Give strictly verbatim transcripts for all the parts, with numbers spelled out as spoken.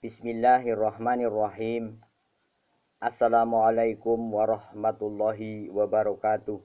Bismillahirrahmanirrahim. Assalamualaikum warahmatullahi wabarakatuh.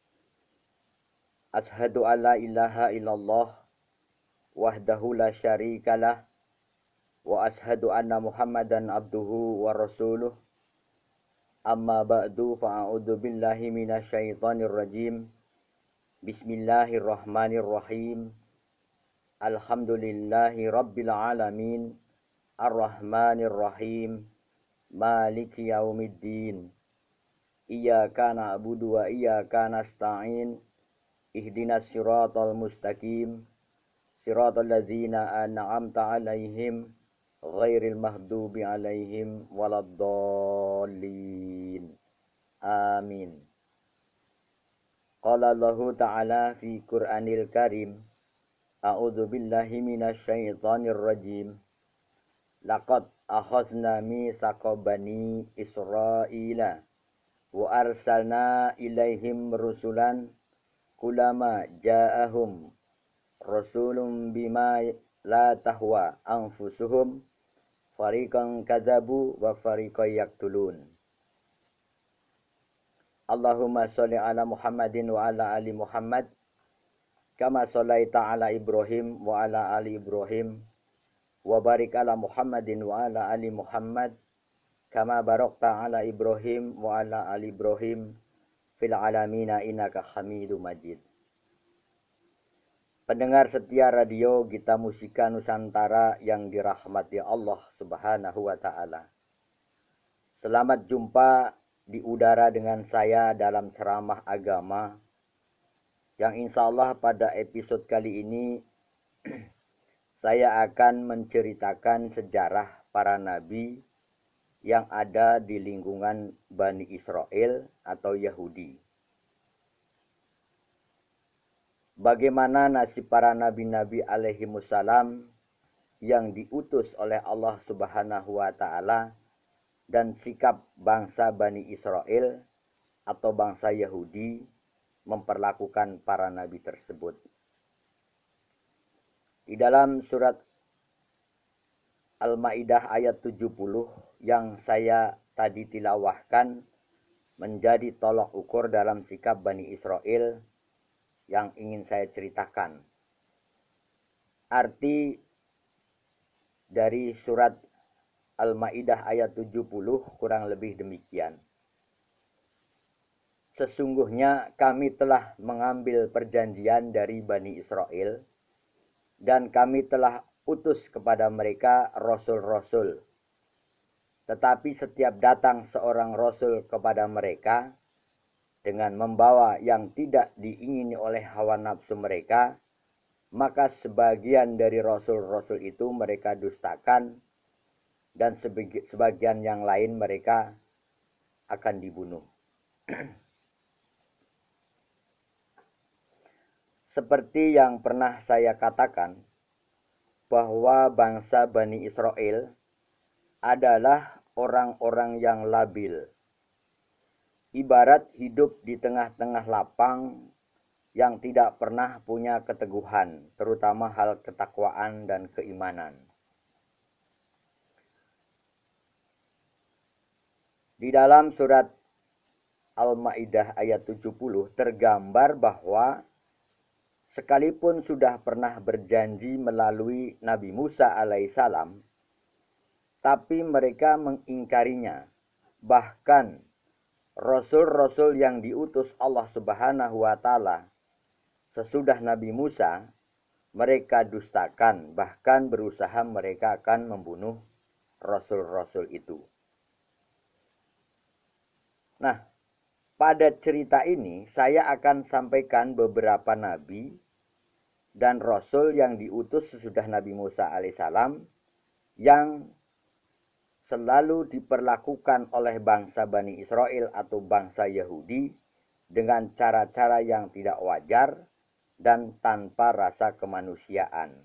Ashhadu an la ilaha illallah wahdahu la syarikalah wa ashhadu anna Muhammadan abduhu wa rasuluh. Amma ba'du fa'a'udzu billahi minasyaitonir rajim. Bismillahirrahmanirrahim. Alhamdulillahi rabbil alamin. Ar-Rahmanir-Rahim. Maliki yaumiddin. Iyyaka na'budu wa iyyaka nasta'in. Ihdinas siratal mustaqim. Siratal ladzina an'amta 'alaihim ghairil maghdubi 'alaihim waladdallin. Amin. Qala Allahu ta'ala fi Qur'anil Karim. A'udzu billahi minasyaitonir rajim. Laqad akhadna mitsaqa bani Israila wa arsalna ilaihim rusulan kullama ja'ahum rasulun bima la tahwa anfusuhum fariqan kadzabu wa fariqan yaqtulun. Allahumma sholli ala Muhammadin wa ala ali Muhammad kama shallaita ala Ibrahim wa ala ali Ibrahim wa barik ala Muhammadin wa ala ali Muhammad kama barakta ala Ibrahim wa ala ali Ibrahim fil alamina innaka Hamidum Majid. Pendengar setia radio Gita Musika Nusantara yang dirahmati Allah Subhanahu wa taala. Selamat jumpa di udara dengan saya dalam ceramah agama yang insyaallah pada episode kali ini saya akan menceritakan sejarah para nabi yang ada di lingkungan Bani Israel atau Yahudi. Bagaimana nasib para nabi-nabi alaihimussalam yang diutus oleh Allah Subhanahu wa taala dan sikap bangsa Bani Israel atau bangsa Yahudi memperlakukan para nabi tersebut. Di dalam surat Al-Maidah ayat tujuh puluh yang saya tadi tilawahkan menjadi tolok ukur dalam sikap Bani Israel yang ingin saya ceritakan. Arti dari surat Al-Maidah ayat tujuh puluh kurang lebih demikian. Sesungguhnya kami telah mengambil perjanjian dari Bani Israel dan kami telah utus kepada mereka rasul-rasul. Tetapi setiap datang seorang rasul kepada mereka dengan membawa yang tidak diingini oleh hawa nafsu mereka, maka sebagian dari rasul-rasul itu mereka dustakan dan sebagian yang lain mereka akan dibunuh. Seperti yang pernah saya katakan, bahwa bangsa Bani Israel adalah orang-orang yang labil. Ibarat hidup di tengah-tengah lapang yang tidak pernah punya keteguhan, terutama hal ketakwaan dan keimanan. Di dalam surat Al-Maidah ayat tujuh puluh tergambar bahwa sekalipun sudah pernah berjanji melalui Nabi Musa alaihissalam, tapi mereka mengingkarinya. Bahkan rasul-rasul yang diutus Allah Subhanahu wa taala sesudah Nabi Musa, mereka dustakan, bahkan berusaha mereka akan membunuh rasul-rasul itu. Nah, pada cerita ini saya akan sampaikan beberapa nabi dan rasul yang diutus sesudah Nabi Musa alaihissalam yang selalu diperlakukan oleh bangsa Bani Israel atau bangsa Yahudi dengan cara-cara yang tidak wajar dan tanpa rasa kemanusiaan.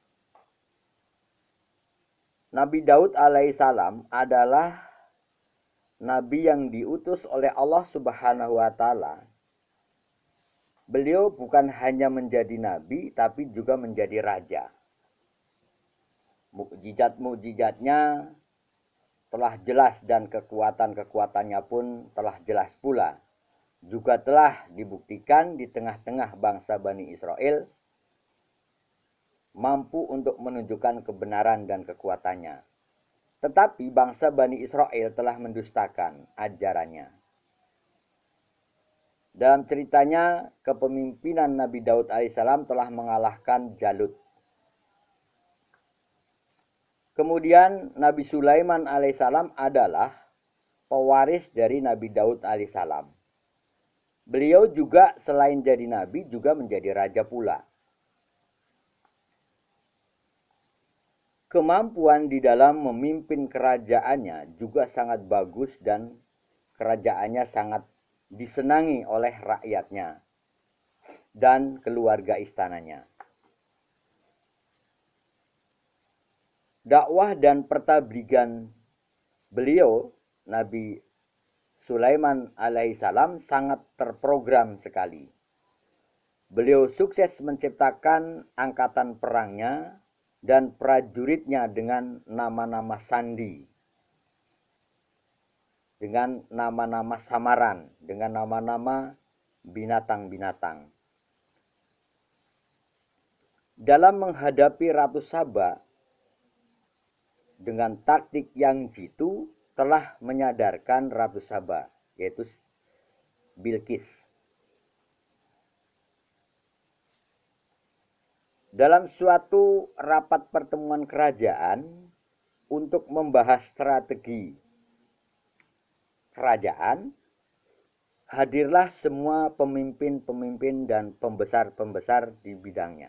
Nabi Daud alaihissalam adalah nabi yang diutus oleh Allah Subhanahu wa taala. Beliau bukan hanya menjadi nabi tapi juga menjadi raja. mujizat-mujizatnya telah jelas dan kekuatan-kekuatannya pun telah jelas pula. Juga telah dibuktikan di tengah-tengah bangsa Bani Israel mampu untuk menunjukkan kebenaran dan kekuatannya. Tetapi bangsa Bani Israel telah mendustakan ajarannya. Dalam ceritanya, kepemimpinan Nabi Daud alaihissalam telah mengalahkan Jalut. Kemudian Nabi Sulaiman alaihissalam adalah pewaris dari Nabi Daud alaihissalam. Beliau juga selain jadi nabi juga menjadi raja pula. Kemampuan di dalam memimpin kerajaannya juga sangat bagus dan kerajaannya sangat disenangi oleh rakyatnya dan keluarga istananya. Dakwah dan pertabligan beliau, Nabi Sulaiman alaihissalam, sangat terprogram sekali. Beliau sukses menciptakan angkatan perangnya dan prajuritnya dengan nama-nama sandi, dengan nama-nama samaran, dengan nama-nama binatang-binatang. Dalam menghadapi Ratu Saba dengan taktik yang jitu, telah menyadarkan Ratu Saba, yaitu Bilqis. Dalam suatu rapat pertemuan kerajaan untuk membahas strategi kerajaan, hadirlah semua pemimpin-pemimpin dan pembesar-pembesar di bidangnya.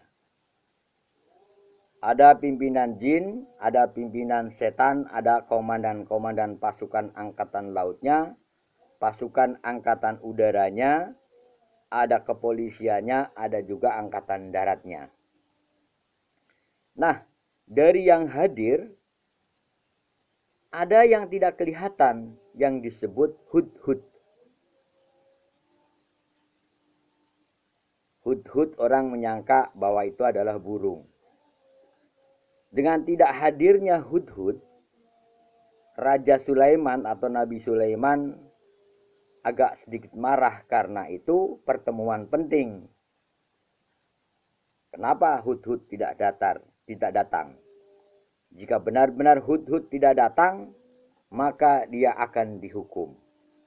Ada pimpinan jin, ada pimpinan setan, ada komandan-komandan pasukan angkatan lautnya, pasukan angkatan udaranya, ada kepolisiannya, ada juga angkatan daratnya. Nah, dari yang hadir, ada yang tidak kelihatan yang disebut hudhud. Hudhud orang menyangka bahwa itu adalah burung. Dengan tidak hadirnya hudhud, Raja Sulaiman atau Nabi Sulaiman agak sedikit marah karena itu pertemuan penting. Kenapa hudhud tidak datang? Tidak datang. Jika benar-benar hudhud tidak datang, maka dia akan dihukum.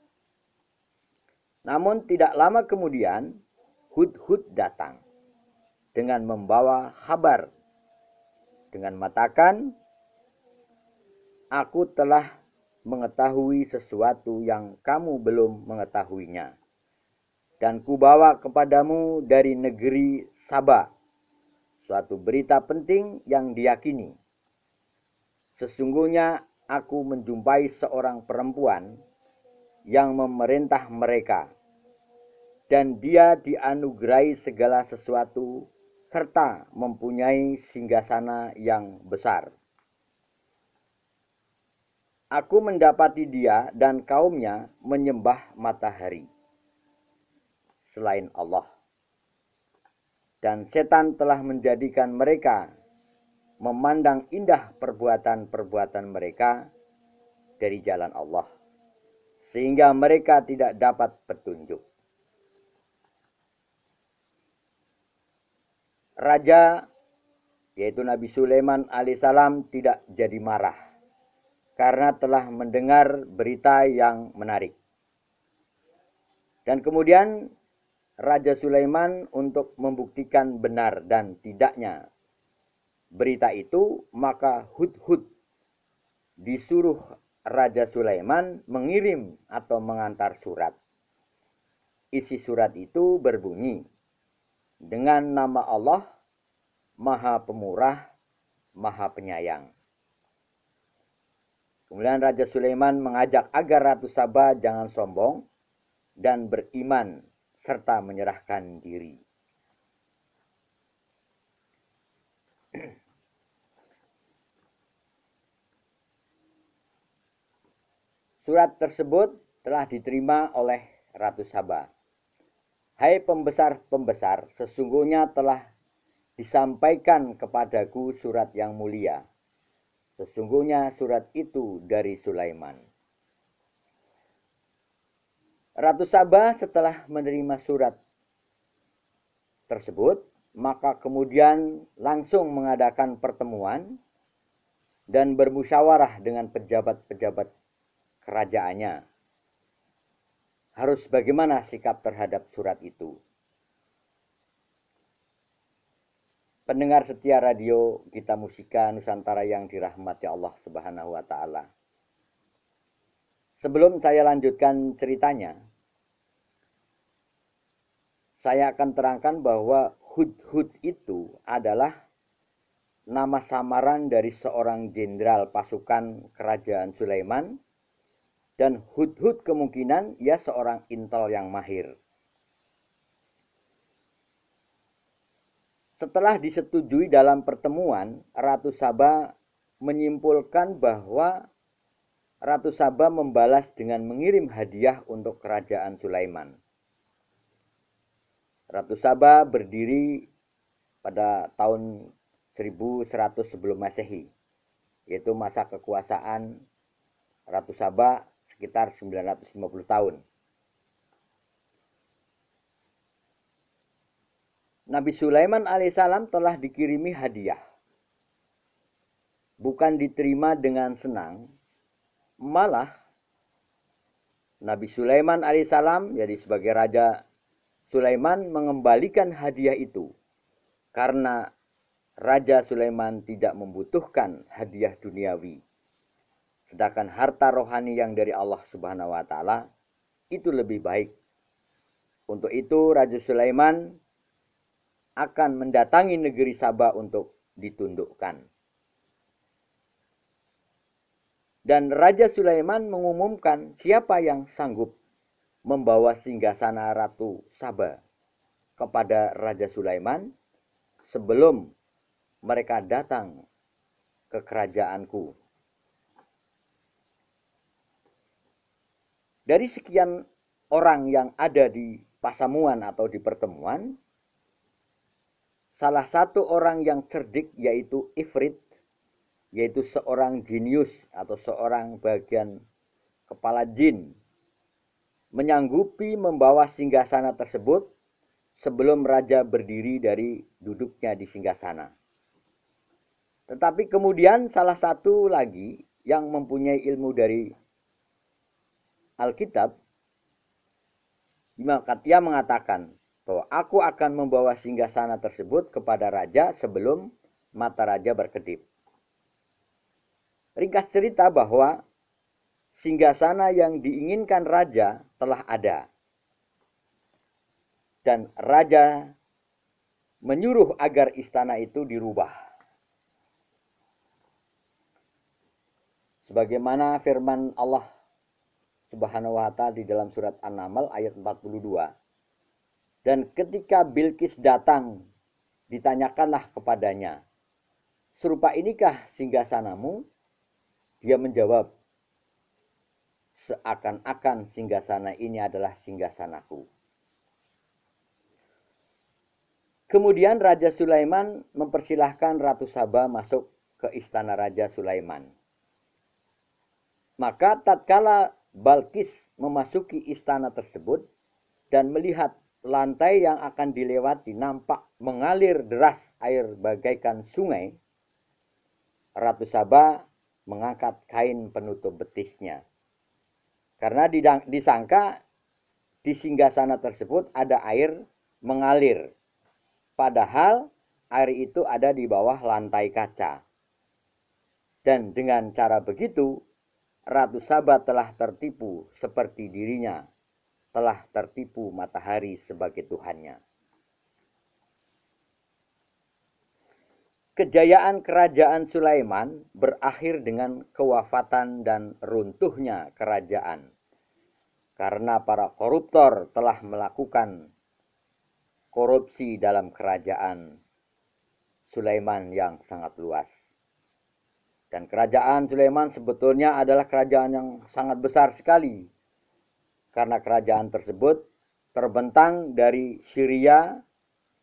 Namun tidak lama kemudian hudhud datang dengan membawa kabar, dengan mengatakan, aku telah mengetahui sesuatu yang kamu belum mengetahuinya, dan kubawa kepadamu dari negeri Saba suatu berita penting yang diyakini. Sesungguhnya aku menjumpai seorang perempuan yang memerintah mereka, dan dia dianugerahi segala sesuatu serta mempunyai singgasana yang besar. Aku mendapati dia dan kaumnya menyembah matahari selain Allah. Dan setan telah menjadikan mereka memandang indah perbuatan-perbuatan mereka dari jalan Allah, sehingga mereka tidak dapat petunjuk. Raja, yaitu Nabi Sulaiman alaihissalam, tidak jadi marah karena telah mendengar berita yang menarik. Dan kemudian Raja Sulaiman untuk membuktikan benar dan tidaknya berita itu, maka hudhud disuruh Raja Sulaiman mengirim atau mengantar surat. Isi surat itu berbunyi, dengan nama Allah, Maha Pemurah, Maha Penyayang. Kemudian Raja Sulaiman mengajak agar Ratu Saba jangan sombong dan beriman serta menyerahkan diri. Surat tersebut telah diterima oleh Ratu Saba. Hai pembesar-pembesar, sesungguhnya telah disampaikan kepadaku surat yang mulia. Sesungguhnya surat itu dari Sulaiman. Ratu Saba setelah menerima surat tersebut, maka kemudian langsung mengadakan pertemuan dan bermusyawarah dengan pejabat-pejabat kerajaannya. Harus bagaimana sikap terhadap surat itu. Pendengar setia radio Gita Musika Nusantara yang dirahmati Allah Subhanahu wa taala. Sebelum saya lanjutkan ceritanya, saya akan terangkan bahwa Hudhud itu adalah nama samaran dari seorang jenderal pasukan kerajaan Sulaiman, dan Hudhud kemungkinan ia seorang intel yang mahir. Setelah disetujui dalam pertemuan, Ratu Saba menyimpulkan bahwa Ratu Saba membalas dengan mengirim hadiah untuk kerajaan Sulaiman. Ratu Saba berdiri pada tahun seribu seratus sebelum Masehi, yaitu masa kekuasaan Ratu Saba sekitar sembilan ratus lima puluh tahun. Nabi Sulaiman alaihissalam telah dikirimi hadiah. Bukan diterima dengan senang, malah Nabi Sulaiman alaihissalam, jadi sebagai Raja Sulaiman, mengembalikan hadiah itu karena Raja Sulaiman tidak membutuhkan hadiah duniawi. Sedangkan harta rohani yang dari Allah Subhanahu wa taala itu lebih baik. Untuk itu Raja Sulaiman akan mendatangi negeri Saba untuk ditundukkan. Dan Raja Sulaiman mengumumkan siapa yang sanggup membawa singgasana Ratu Saba kepada Raja Sulaiman sebelum mereka datang ke kerajaanku. Dari sekian orang yang ada di pasamuan atau di pertemuan, salah satu orang yang cerdik yaitu Ifrit, yaitu seorang jenius atau seorang bagian kepala jin, menyanggupi membawa singgasana tersebut sebelum raja berdiri dari duduknya di singgasana. Tetapi kemudian salah satu lagi yang mempunyai ilmu dari Alkitab, maka dia mengatakan bahwa aku akan membawa singgasana tersebut kepada raja sebelum mata raja berkedip. Ringkas cerita bahwa singgasana yang diinginkan raja telah ada. Dan raja menyuruh agar istana itu dirubah. Sebagaimana firman Allah Subhanahu wa ta'ala di dalam surat An-Naml ayat empat puluh dua. Dan ketika Bilqis datang, ditanyakanlah kepadanya, serupa inikah singgasanamu? Dia menjawab, seakan-akan singgasana ini adalah singgasanaku. Kemudian Raja Sulaiman mempersilahkan Ratu Saba masuk ke istana Raja Sulaiman. Maka tatkala Balqis memasuki istana tersebut dan melihat lantai yang akan dilewati nampak mengalir deras air bagaikan sungai, Ratu Saba mengangkat kain penutup betisnya. Karena disangka di singgasana tersebut ada air mengalir. Padahal air itu ada di bawah lantai kaca. Dan dengan cara begitu, Ratu Saba telah tertipu seperti dirinya telah tertipu matahari sebagai Tuhannya. Kejayaan kerajaan Sulaiman berakhir dengan kewafatan dan runtuhnya kerajaan. Karena para koruptor telah melakukan korupsi dalam kerajaan Sulaiman yang sangat luas. Dan kerajaan Sulaiman sebetulnya adalah kerajaan yang sangat besar sekali. Karena kerajaan tersebut terbentang dari Syria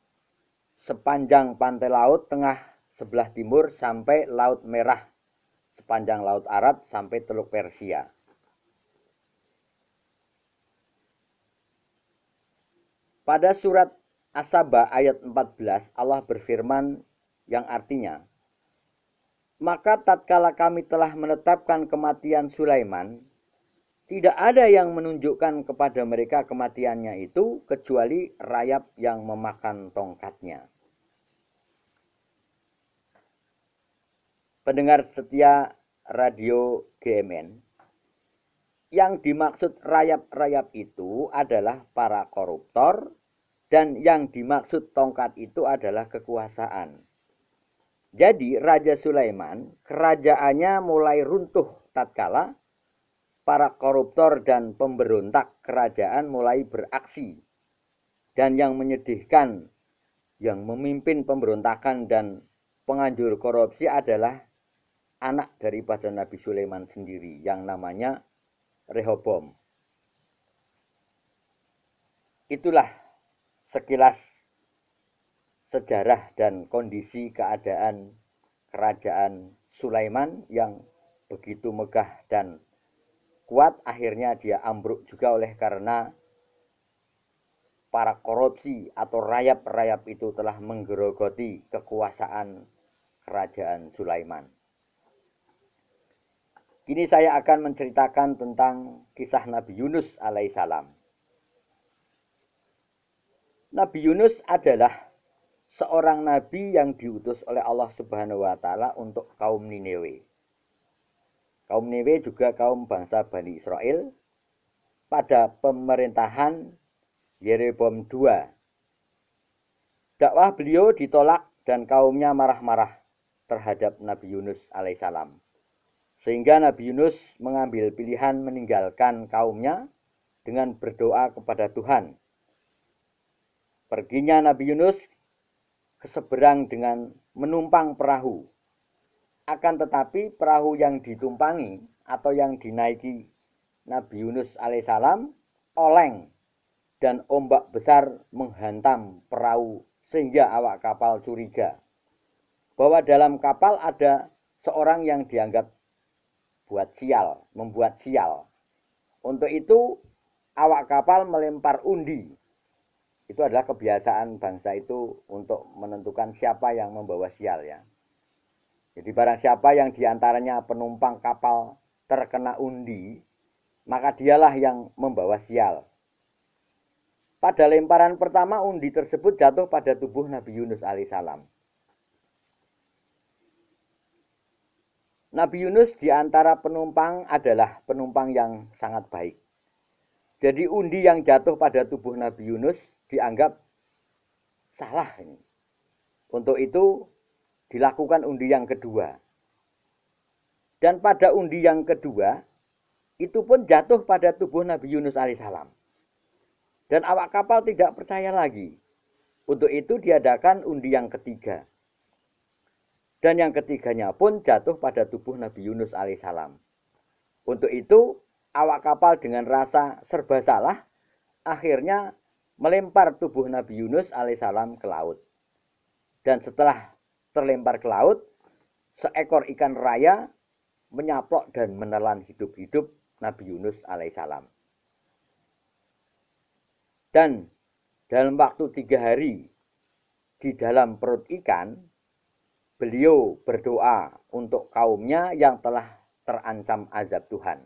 sepanjang pantai laut tengah sebelah timur sampai Laut Merah sepanjang Laut Arab sampai Teluk Persia. Pada surat As-Saba ayat empat belas Allah berfirman yang artinya, maka tatkala kami telah menetapkan kematian Sulaiman, tidak ada yang menunjukkan kepada mereka kematiannya itu kecuali rayap yang memakan tongkatnya. Pendengar setia radio G M N, yang dimaksud rayap-rayap itu adalah para koruptor, dan yang dimaksud tongkat itu adalah kekuasaan. Jadi Raja Sulaiman, kerajaannya mulai runtuh tatkala para koruptor dan pemberontak kerajaan mulai beraksi. Dan yang menyedihkan, yang memimpin pemberontakan dan penganjur korupsi adalah anak daripada Nabi Sulaiman sendiri yang namanya Rehobom. Itulah sekilas sejarah dan kondisi keadaan kerajaan Sulaiman yang begitu megah dan kuat. Akhirnya dia ambruk juga oleh karena para korupsi atau rayap-rayap itu telah menggerogoti kekuasaan kerajaan Sulaiman. Kini saya akan menceritakan tentang kisah Nabi Yunus alaihissalam. Nabi Yunus adalah seorang nabi yang diutus oleh Allah Subhanahu wa taala untuk kaum Niniwe. Kaum Niniwe juga kaum bangsa Bani Israel pada pemerintahan Yeroboam kedua. Dakwah beliau ditolak dan kaumnya marah-marah terhadap Nabi Yunus alaihissalam. Sehingga Nabi Yunus mengambil pilihan meninggalkan kaumnya dengan berdoa kepada Tuhan. Perginya Nabi Yunus ke seberang dengan menumpang perahu. Akan tetapi perahu yang ditumpangi atau yang dinaiki Nabi Yunus alaihissalam oleng dan ombak besar menghantam perahu sehingga awak kapal curiga bahwa dalam kapal ada seorang yang dianggap buat sial, membuat sial. Untuk itu awak kapal melempar undi. Itu adalah kebiasaan bangsa itu untuk menentukan siapa yang membawa sial ya. Jadi barang siapa yang diantaranya penumpang kapal terkena undi, maka dialah yang membawa sial. Pada lemparan pertama undi tersebut jatuh pada tubuh Nabi Yunus alaihissalam. Nabi Yunus di antara penumpang adalah penumpang yang sangat baik. Jadi undi yang jatuh pada tubuh Nabi Yunus dianggap salah ini. Untuk itu dilakukan undi yang kedua. Dan pada undi yang kedua itu pun jatuh pada tubuh Nabi Yunus alaihissalam. Dan awak kapal tidak percaya lagi. Untuk itu diadakan undi yang ketiga. Dan yang ketiganya pun jatuh pada tubuh Nabi Yunus alaihissalam. Untuk itu awak kapal dengan rasa serba salah akhirnya melempar tubuh Nabi Yunus alaihissalam ke laut. Dan setelah terlempar ke laut, seekor ikan raya menyaplok dan menelan hidup-hidup Nabi Yunus alaihissalam. Dan dalam waktu tiga hari di dalam perut ikan, beliau berdoa untuk kaumnya yang telah terancam azab Tuhan.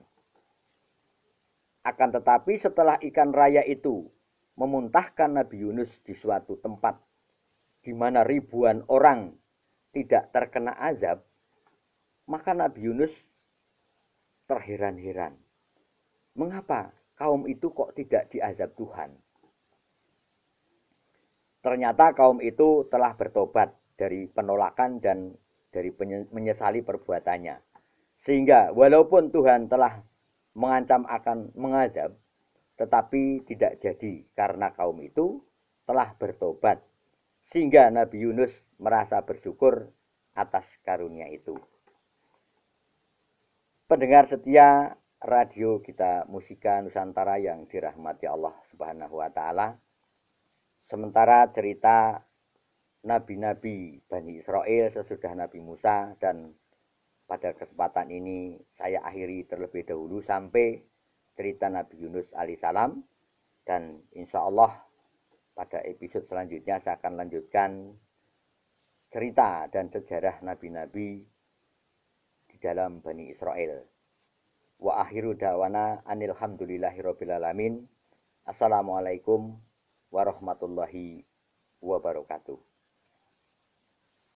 Akan tetapi setelah ikan raya itu memuntahkan Nabi Yunus di suatu tempat di mana ribuan orang tidak terkena azab, maka Nabi Yunus terheran-heran. Mengapa kaum itu kok tidak diazab Tuhan? Ternyata kaum itu telah bertobat dari penolakan dan dari menyesali perbuatannya. Sehingga walaupun Tuhan telah mengancam akan mengazab, tetapi tidak jadi karena kaum itu telah bertobat. Sehingga Nabi Yunus merasa bersyukur atas karunia itu. Pendengar setia radio kita Musika Nusantara yang dirahmati Allah Subhanahu wa taala. Sementara cerita nabi-nabi Bani Israel sesudah Nabi Musa dan pada kesempatan ini saya akhiri terlebih dahulu sampai cerita Nabi Yunus alaihissalam, dan insya Allah pada episode selanjutnya saya akan lanjutkan cerita dan sejarah nabi-nabi di dalam Bani Israel. Wa akhiru da'wana anilhamdulillahirabbil alamin. Assalamualaikum warahmatullahi wabarakatuh.